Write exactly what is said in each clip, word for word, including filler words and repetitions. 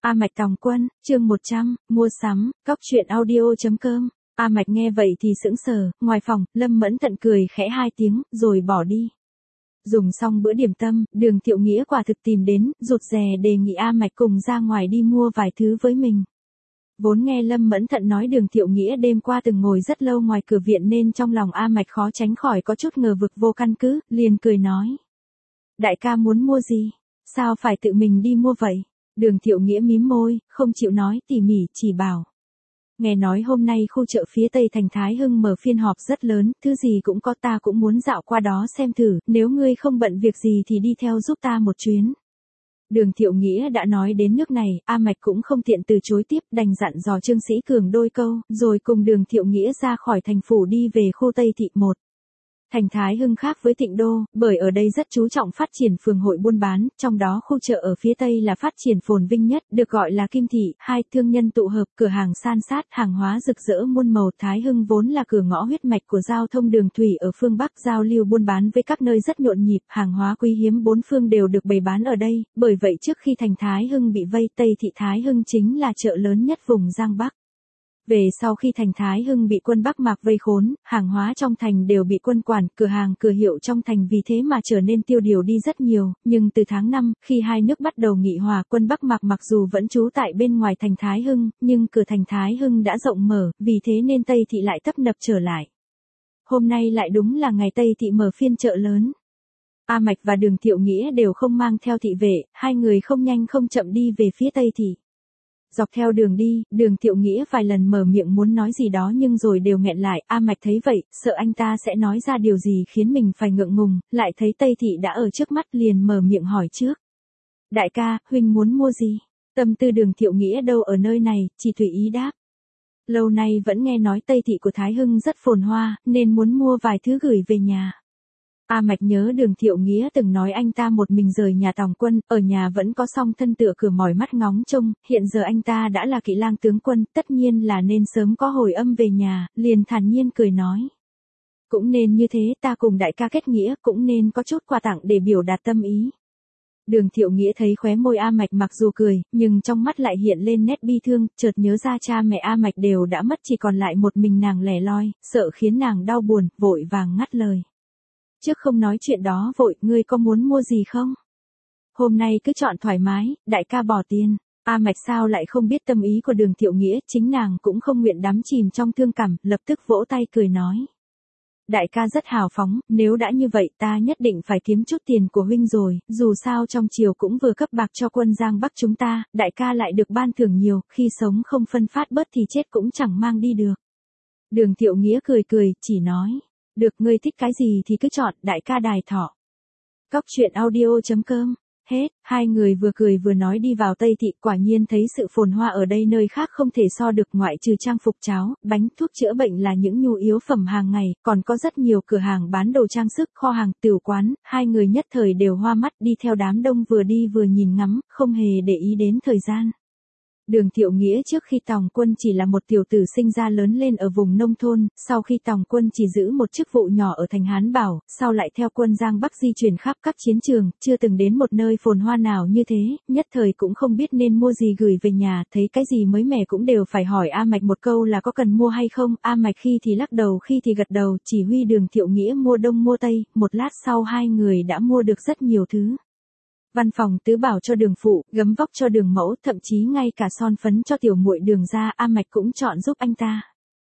A Mạch Tòng Quân, chương một trăm, mua sắm, cóc truyện audio.com. A Mạch nghe vậy thì sững sờ, ngoài phòng, Lâm Mẫn Thận cười khẽ hai tiếng, rồi bỏ đi. Dùng xong bữa điểm tâm, Đường Thiệu Nghĩa quả thực tìm đến, rụt rè đề nghị A Mạch cùng ra ngoài đi mua vài thứ với mình. Vốn nghe Lâm Mẫn Thận nói Đường Thiệu Nghĩa đêm qua từng ngồi rất lâu ngoài cửa viện nên trong lòng A Mạch khó tránh khỏi có chút ngờ vực vô căn cứ, liền cười nói. Đại ca muốn mua gì? Sao phải tự mình đi mua vậy? Đường Thiệu Nghĩa mím môi, không chịu nói tỉ mỉ, chỉ bảo. Nghe nói hôm nay khu chợ phía Tây thành Thái Hưng mở phiên họp rất lớn, thứ gì cũng có, ta cũng muốn dạo qua đó xem thử, nếu ngươi không bận việc gì thì đi theo giúp ta một chuyến. Đường Thiệu Nghĩa đã nói đến nước này, A Mạch cũng không tiện từ chối tiếp, đành dặn dò Trương Sĩ Cường đôi câu, rồi cùng Đường Thiệu Nghĩa ra khỏi thành phủ đi về khu Tây Thị một. Thành Thái Hưng khác với Tịnh Đô, bởi ở đây rất chú trọng phát triển phường hội buôn bán, trong đó khu chợ ở phía Tây là phát triển phồn vinh nhất, được gọi là Kim Thị, hai thương nhân tụ hợp, cửa hàng san sát, hàng hóa rực rỡ muôn màu. Thái Hưng vốn là cửa ngõ huyết mạch của giao thông đường thủy ở phương Bắc, giao lưu buôn bán với các nơi rất nhộn nhịp, hàng hóa quý hiếm bốn phương đều được bày bán ở đây, bởi vậy trước khi thành Thái Hưng bị vây, Tây Thị Thái Hưng chính là chợ lớn nhất vùng Giang Bắc. Về sau khi thành Thái Hưng bị quân Bắc Mạc vây khốn, hàng hóa trong thành đều bị quân quản, cửa hàng cửa hiệu trong thành vì thế mà trở nên tiêu điều đi rất nhiều, nhưng từ tháng năm, khi hai nước bắt đầu nghị hòa, quân Bắc Mạc mặc dù vẫn trú tại bên ngoài thành Thái Hưng, nhưng cửa thành Thái Hưng đã rộng mở, vì thế nên Tây Thị lại tấp nập trở lại. Hôm nay lại đúng là ngày Tây Thị mở phiên chợ lớn. A Mạch và Đường Thiệu Nghĩa đều không mang theo thị vệ, hai người không nhanh không chậm đi về phía Tây Thị. Dọc theo đường đi, Đường Thiệu Nghĩa vài lần mở miệng muốn nói gì đó nhưng rồi đều nghẹn lại, A Mạch thấy vậy, sợ anh ta sẽ nói ra điều gì khiến mình phải ngượng ngùng, lại thấy Tây Thị đã ở trước mắt liền mở miệng hỏi trước. Đại ca, huynh muốn mua gì? Tâm tư Đường Thiệu Nghĩa đâu ở nơi này, chỉ tùy ý đáp. Lâu nay vẫn nghe nói Tây Thị của Thái Hưng rất phồn hoa, nên muốn mua vài thứ gửi về nhà. A Mạch nhớ Đường Thiệu Nghĩa từng nói anh ta một mình rời nhà Tòng Quân, ở nhà vẫn có song thân tựa cửa mỏi mắt ngóng trông, hiện giờ anh ta đã là Kỵ Lang tướng quân, tất nhiên là nên sớm có hồi âm về nhà, liền thản nhiên cười nói. Cũng nên như thế, ta cùng đại ca kết nghĩa, cũng nên có chút quà tặng để biểu đạt tâm ý. Đường Thiệu Nghĩa thấy khóe môi A Mạch mặc dù cười, nhưng trong mắt lại hiện lên nét bi thương, chợt nhớ ra cha mẹ A Mạch đều đã mất, chỉ còn lại một mình nàng lẻ loi, sợ khiến nàng đau buồn, vội vàng ngắt lời. Trước không nói chuyện đó vội, ngươi có muốn mua gì không? Hôm nay cứ chọn thoải mái, đại ca bỏ tiền. A Mạch sao lại không biết tâm ý của Đường Thiệu Nghĩa, chính nàng cũng không nguyện đắm chìm trong thương cảm, lập tức vỗ tay cười nói. Đại ca rất hào phóng, nếu đã như vậy ta nhất định phải kiếm chút tiền của huynh rồi, dù sao trong triều cũng vừa cấp bạc cho quân Giang Bắc chúng ta, đại ca lại được ban thưởng nhiều, khi sống không phân phát bớt thì chết cũng chẳng mang đi được. Đường Thiệu Nghĩa cười cười, chỉ nói. Được, ngươi thích cái gì thì cứ chọn, đại ca đài thọ. Cóc truyện audio.com. Hết, hai người vừa cười vừa nói đi vào Tây Thị, quả nhiên thấy sự phồn hoa ở đây nơi khác không thể so được, ngoại trừ trang phục cháo, bánh, thuốc chữa bệnh là những nhu yếu phẩm hàng ngày, còn có rất nhiều cửa hàng bán đồ trang sức, kho hàng, tửu quán, hai người nhất thời đều hoa mắt, đi theo đám đông vừa đi vừa nhìn ngắm, không hề để ý đến thời gian. Đường Thiệu Nghĩa trước khi Tòng Quân chỉ là một tiểu tử sinh ra lớn lên ở vùng nông thôn, sau khi Tòng Quân chỉ giữ một chức vụ nhỏ ở thành Hán Bảo, sau lại theo quân Giang Bắc di chuyển khắp các chiến trường, chưa từng đến một nơi phồn hoa nào như thế, nhất thời cũng không biết nên mua gì gửi về nhà, thấy cái gì mới mẻ cũng đều phải hỏi A Mạch một câu là có cần mua hay không, A Mạch khi thì lắc đầu khi thì gật đầu, chỉ huy Đường Thiệu Nghĩa mua đông mua tây, một lát sau hai người đã mua được rất nhiều thứ. Văn phòng tứ bảo cho Đường phụ, gấm vóc cho Đường mẫu, thậm chí ngay cả son phấn cho tiểu muội Đường gia, A Mạch cũng chọn giúp anh ta.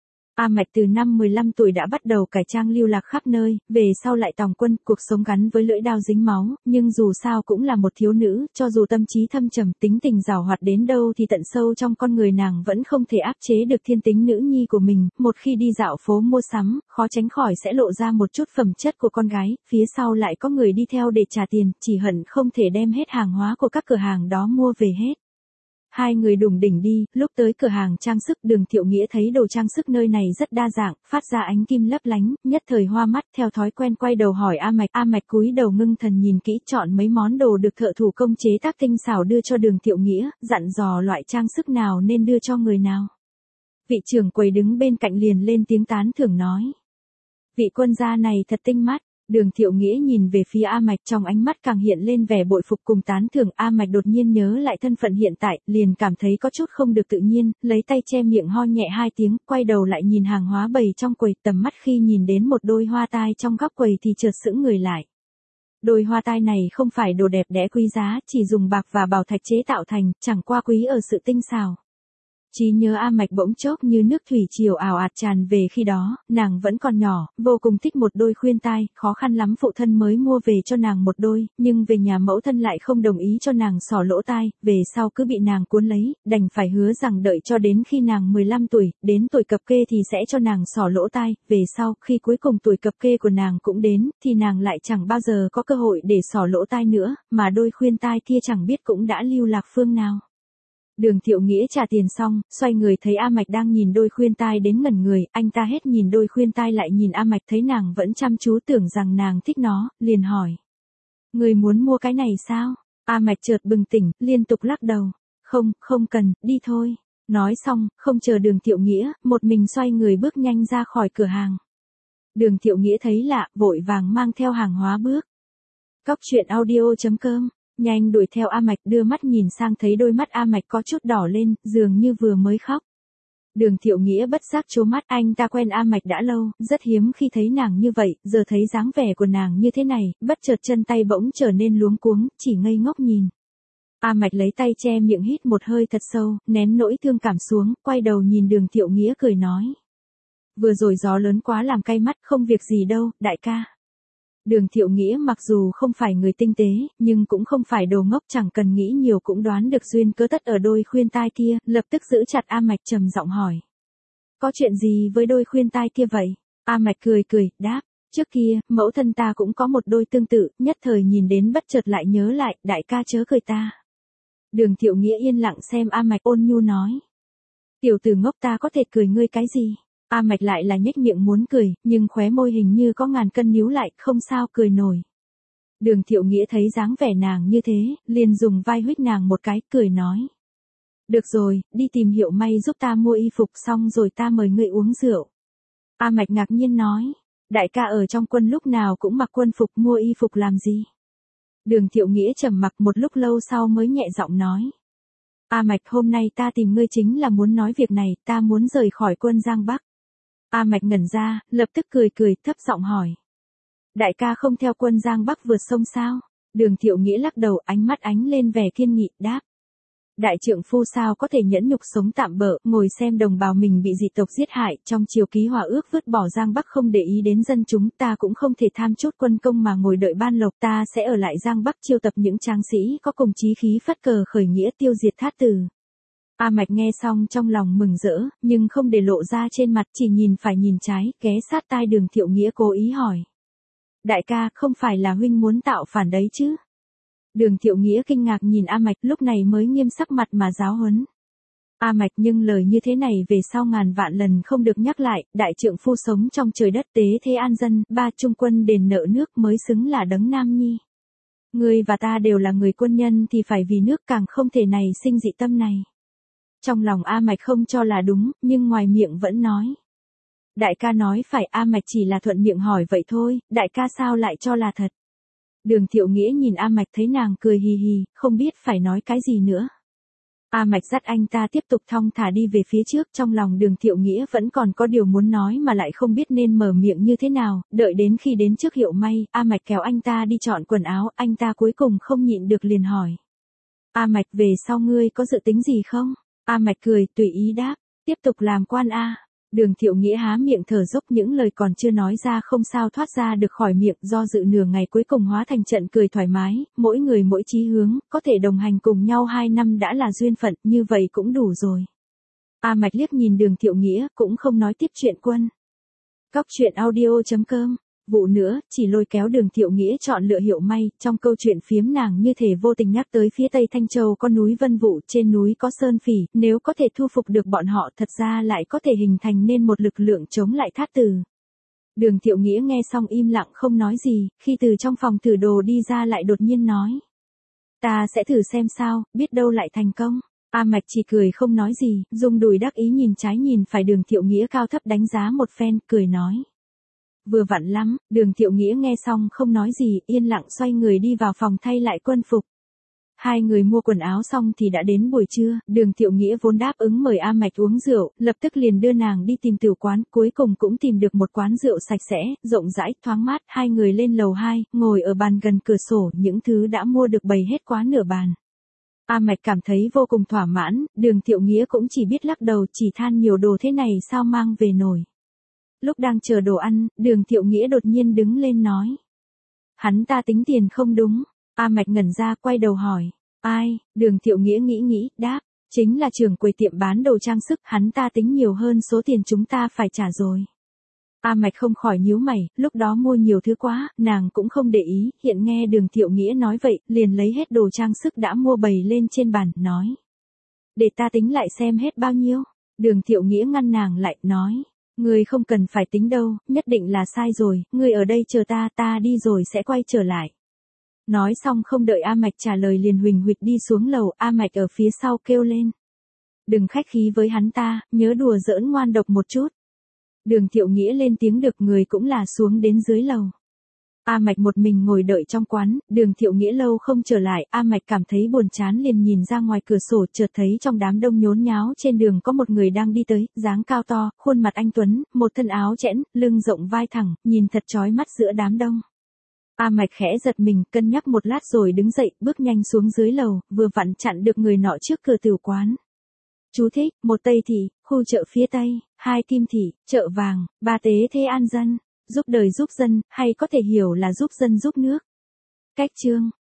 A Mạch từ năm mười lăm tuổi đã bắt đầu cải trang lưu lạc khắp nơi, về sau lại Tòng Quân, cuộc sống gắn với lưỡi dao dính máu, nhưng dù sao cũng là một thiếu nữ, cho dù tâm trí thâm trầm, tính tình giàu hoạt đến đâu thì tận sâu trong con người nàng vẫn không thể áp chế được thiên tính nữ nhi của mình, một khi đi dạo phố mua sắm, khó tránh khỏi sẽ lộ ra một chút phẩm chất của con gái, phía sau lại có người đi theo để trả tiền, chỉ hận không thể đem hết hàng hóa của các cửa hàng đó mua về hết. Hai người đùng đỉnh đi, lúc tới cửa hàng trang sức, Đường Thiệu Nghĩa thấy đồ trang sức nơi này rất đa dạng, phát ra ánh kim lấp lánh, nhất thời hoa mắt, theo thói quen quay đầu hỏi A Mạch, A Mạch cúi đầu ngưng thần nhìn kỹ, chọn mấy món đồ được thợ thủ công chế tác tinh xảo đưa cho Đường Thiệu Nghĩa, dặn dò loại trang sức nào nên đưa cho người nào. Vị trưởng quầy đứng bên cạnh liền lên tiếng tán thưởng nói. Vị quân gia này thật tinh mắt. Đường Thiệu Nghĩa nhìn về phía A Mạch, trong ánh mắt càng hiện lên vẻ bội phục cùng tán thưởng. A Mạch đột nhiên nhớ lại thân phận hiện tại, liền cảm thấy có chút không được tự nhiên, lấy tay che miệng ho nhẹ hai tiếng, quay đầu lại nhìn hàng hóa bày trong quầy, tầm mắt khi nhìn đến một đôi hoa tai trong góc quầy thì chợt sững người lại. Đôi hoa tai này không phải đồ đẹp đẽ quý giá, chỉ dùng bạc và bảo thạch chế tạo thành, chẳng qua quý ở sự tinh xảo. Trí nhớ A Mạch bỗng chốc như nước thủy triều ào ạt tràn về. Khi đó, nàng vẫn còn nhỏ, vô cùng thích một đôi khuyên tai, khó khăn lắm phụ thân mới mua về cho nàng một đôi, nhưng về nhà mẫu thân lại không đồng ý cho nàng xỏ lỗ tai, về sau cứ bị nàng cuốn lấy, đành phải hứa rằng đợi cho đến khi nàng mười lăm tuổi, đến tuổi cập kê thì sẽ cho nàng xỏ lỗ tai, về sau, khi cuối cùng tuổi cập kê của nàng cũng đến, thì nàng lại chẳng bao giờ có cơ hội để xỏ lỗ tai nữa, mà đôi khuyên tai kia chẳng biết cũng đã lưu lạc phương nào. Đường Thiệu Nghĩa trả tiền xong, xoay người thấy A Mạch đang nhìn đôi khuyên tai đến ngẩn người, anh ta hết nhìn đôi khuyên tai lại nhìn A Mạch, thấy nàng vẫn chăm chú tưởng rằng nàng thích nó, liền hỏi. Người muốn mua cái này sao? A Mạch chợt bừng tỉnh, liên tục lắc đầu. Không, không cần, đi thôi. Nói xong, không chờ Đường Thiệu Nghĩa, một mình xoay người bước nhanh ra khỏi cửa hàng. Đường Thiệu Nghĩa thấy lạ, vội vàng mang theo hàng hóa bước. Cóc truyện audio chấm com Nhanh đuổi theo A Mạch, đưa mắt nhìn sang thấy đôi mắt A Mạch có chút đỏ lên, dường như vừa mới khóc. Đường Thiệu Nghĩa bất giác trố mắt, anh ta quen A Mạch đã lâu, rất hiếm khi thấy nàng như vậy, giờ thấy dáng vẻ của nàng như thế này, bất chợt chân tay bỗng trở nên luống cuống, chỉ ngây ngốc nhìn. A Mạch lấy tay che miệng hít một hơi thật sâu, nén nỗi thương cảm xuống, quay đầu nhìn Đường Thiệu Nghĩa cười nói. Vừa rồi gió lớn quá làm cay mắt, không việc gì đâu, đại ca. Đường Thiệu Nghĩa mặc dù không phải người tinh tế, nhưng cũng không phải đồ ngốc, chẳng cần nghĩ nhiều cũng đoán được duyên cớ tất ở đôi khuyên tai kia, lập tức giữ chặt A Mạch trầm giọng hỏi. Có chuyện gì với đôi khuyên tai kia vậy? A Mạch cười cười, đáp, trước kia, mẫu thân ta cũng có một đôi tương tự, nhất thời nhìn đến bất chợt lại nhớ lại, đại ca chớ cười ta. Đường Thiệu Nghĩa yên lặng xem A Mạch, ôn nhu nói. Tiểu tử ngốc, ta có thể cười ngươi cái gì? A Mạch lại là nhếch miệng muốn cười, nhưng khóe môi hình như có ngàn cân níu lại, không sao cười nổi. Đường Thiệu Nghĩa thấy dáng vẻ nàng như thế, liền dùng vai huých nàng một cái, cười nói. Được rồi, đi tìm Hiệu May giúp ta mua y phục xong rồi ta mời ngươi uống rượu. A Mạch ngạc nhiên nói, đại ca ở trong quân lúc nào cũng mặc quân phục, mua y phục làm gì? Đường Thiệu Nghĩa trầm mặc một lúc lâu sau mới nhẹ giọng nói. A Mạch, hôm nay ta tìm ngươi chính là muốn nói việc này, ta muốn rời khỏi quân Giang Bắc. A Mạch ngẩn ra, lập tức cười cười, thấp giọng hỏi. Đại ca không theo quân Giang Bắc vượt sông sao? Đường Thiệu Nghĩa lắc đầu, ánh mắt ánh lên vẻ kiên nghị, đáp. Đại trượng phu sao có thể nhẫn nhục sống tạm bợ, ngồi xem đồng bào mình bị dị tộc giết hại, trong chiều ký hòa ước vứt bỏ Giang Bắc không để ý đến dân chúng, ta cũng không thể tham chút quân công mà ngồi đợi ban lộc, ta sẽ ở lại Giang Bắc chiêu tập những tráng sĩ có cùng chí khí phất cờ khởi nghĩa tiêu diệt thát tử. A Mạch nghe xong trong lòng mừng rỡ, nhưng không để lộ ra trên mặt, chỉ nhìn phải nhìn trái, ghé sát tai Đường Thiệu Nghĩa cố ý hỏi. Đại ca, không phải là huynh muốn tạo phản đấy chứ? Đường Thiệu Nghĩa kinh ngạc nhìn A Mạch, lúc này mới nghiêm sắc mặt mà giáo huấn. A Mạch, nhưng lời như thế này về sau ngàn vạn lần không được nhắc lại, đại trượng phu sống trong trời đất tế thế an dân, ba trung quân đền nợ nước mới xứng là đấng nam nhi. Ngươi và ta đều là người quân nhân thì phải vì nước, càng không thể này sinh dị tâm này. Trong lòng A Mạch không cho là đúng, nhưng ngoài miệng vẫn nói. Đại ca nói phải, A Mạch chỉ là thuận miệng hỏi vậy thôi, đại ca sao lại cho là thật. Đường Thiệu Nghĩa nhìn A Mạch thấy nàng cười hì hì, không biết phải nói cái gì nữa. A Mạch dắt anh ta tiếp tục thong thả đi về phía trước, trong lòng Đường Thiệu Nghĩa vẫn còn có điều muốn nói mà lại không biết nên mở miệng như thế nào, đợi đến khi đến trước Hiệu May, A Mạch kéo anh ta đi chọn quần áo, anh ta cuối cùng không nhịn được liền hỏi. A Mạch, về sau ngươi có dự tính gì không? A Mạch cười, tùy ý đáp, tiếp tục làm quan A. Đường Thiệu Nghĩa há miệng thở dốc, những lời còn chưa nói ra không sao thoát ra được khỏi miệng, do dự nửa ngày cuối cùng hóa thành trận cười thoải mái, mỗi người mỗi chí hướng, có thể đồng hành cùng nhau hai năm đã là duyên phận, như vậy cũng đủ rồi. A Mạch liếc nhìn Đường Thiệu Nghĩa, cũng không nói tiếp chuyện quân. Cóc truyện audio chấm com Vụ nữa, chỉ lôi kéo Đường Thiệu Nghĩa chọn lựa Hiệu May, trong câu chuyện phiếm nàng như thể vô tình nhắc tới phía tây Thanh Châu có núi Vân Vũ, trên núi có Sơn Phỉ, nếu có thể thu phục được bọn họ thật ra lại có thể hình thành nên một lực lượng chống lại thát tử. Đường Thiệu Nghĩa nghe xong im lặng không nói gì, khi từ trong phòng thử đồ đi ra lại đột nhiên nói. Ta sẽ thử xem sao, biết đâu lại thành công. A Mạch chỉ cười không nói gì, dùng đùi đắc ý nhìn trái nhìn phải Đường Thiệu Nghĩa cao thấp đánh giá một phen, cười nói. Vừa vặn lắm, Đường Thiệu Nghĩa nghe xong không nói gì, yên lặng xoay người đi vào phòng thay lại quân phục. Hai người mua quần áo xong thì đã đến buổi trưa, Đường Thiệu Nghĩa vốn đáp ứng mời A Mạch uống rượu, lập tức liền đưa nàng đi tìm tiểu quán, cuối cùng cũng tìm được một quán rượu sạch sẽ, rộng rãi, thoáng mát, hai người lên lầu hai, ngồi ở bàn gần cửa sổ, những thứ đã mua được bày hết quá nửa bàn. A Mạch cảm thấy vô cùng thỏa mãn, Đường Thiệu Nghĩa cũng chỉ biết lắc đầu, chỉ than nhiều đồ thế này sao mang về nổi. Lúc đang chờ đồ ăn, Đường Thiệu Nghĩa đột nhiên đứng lên nói. Hắn ta tính tiền không đúng. A Mạch ngẩn ra quay đầu hỏi. Ai? Đường Thiệu Nghĩa nghĩ nghĩ, đáp. Chính là trưởng quầy tiệm bán đồ trang sức, hắn ta tính nhiều hơn số tiền chúng ta phải trả rồi. A Mạch không khỏi nhíu mày, lúc đó mua nhiều thứ quá, nàng cũng không để ý, hiện nghe Đường Thiệu Nghĩa nói vậy, liền lấy hết đồ trang sức đã mua bày lên trên bàn, nói. Để ta tính lại xem hết bao nhiêu. Đường Thiệu Nghĩa ngăn nàng lại, nói. Ngươi không cần phải tính đâu, nhất định là sai rồi, ngươi ở đây chờ ta, ta đi rồi sẽ quay trở lại. Nói xong không đợi A Mạch trả lời liền huỳnh huỵch đi xuống lầu, A Mạch ở phía sau kêu lên. Đừng khách khí với hắn ta, nhớ đùa giỡn ngoan độc một chút. Đường Thiệu Nghĩa lên tiếng được, người cũng là xuống đến dưới lầu. A Mạch một mình ngồi đợi trong quán, Đường Thiệu Nghĩa lâu không trở lại, A Mạch cảm thấy buồn chán liền nhìn ra ngoài cửa sổ, chợt thấy trong đám đông nhốn nháo trên đường có một người đang đi tới, dáng cao to, khuôn mặt anh tuấn, một thân áo chẽn, lưng rộng vai thẳng, nhìn thật chói mắt giữa đám đông. A Mạch khẽ giật mình, cân nhắc một lát rồi đứng dậy, bước nhanh xuống dưới lầu, vừa vặn chặn được người nọ trước cửa tiểu quán. Chú thích, một Tây Thị, khu chợ phía Tây, hai Kim Thị, chợ vàng, ba Tế Thế An Dân, giúp đời giúp dân, hay có thể hiểu là giúp dân giúp nước. Cách chương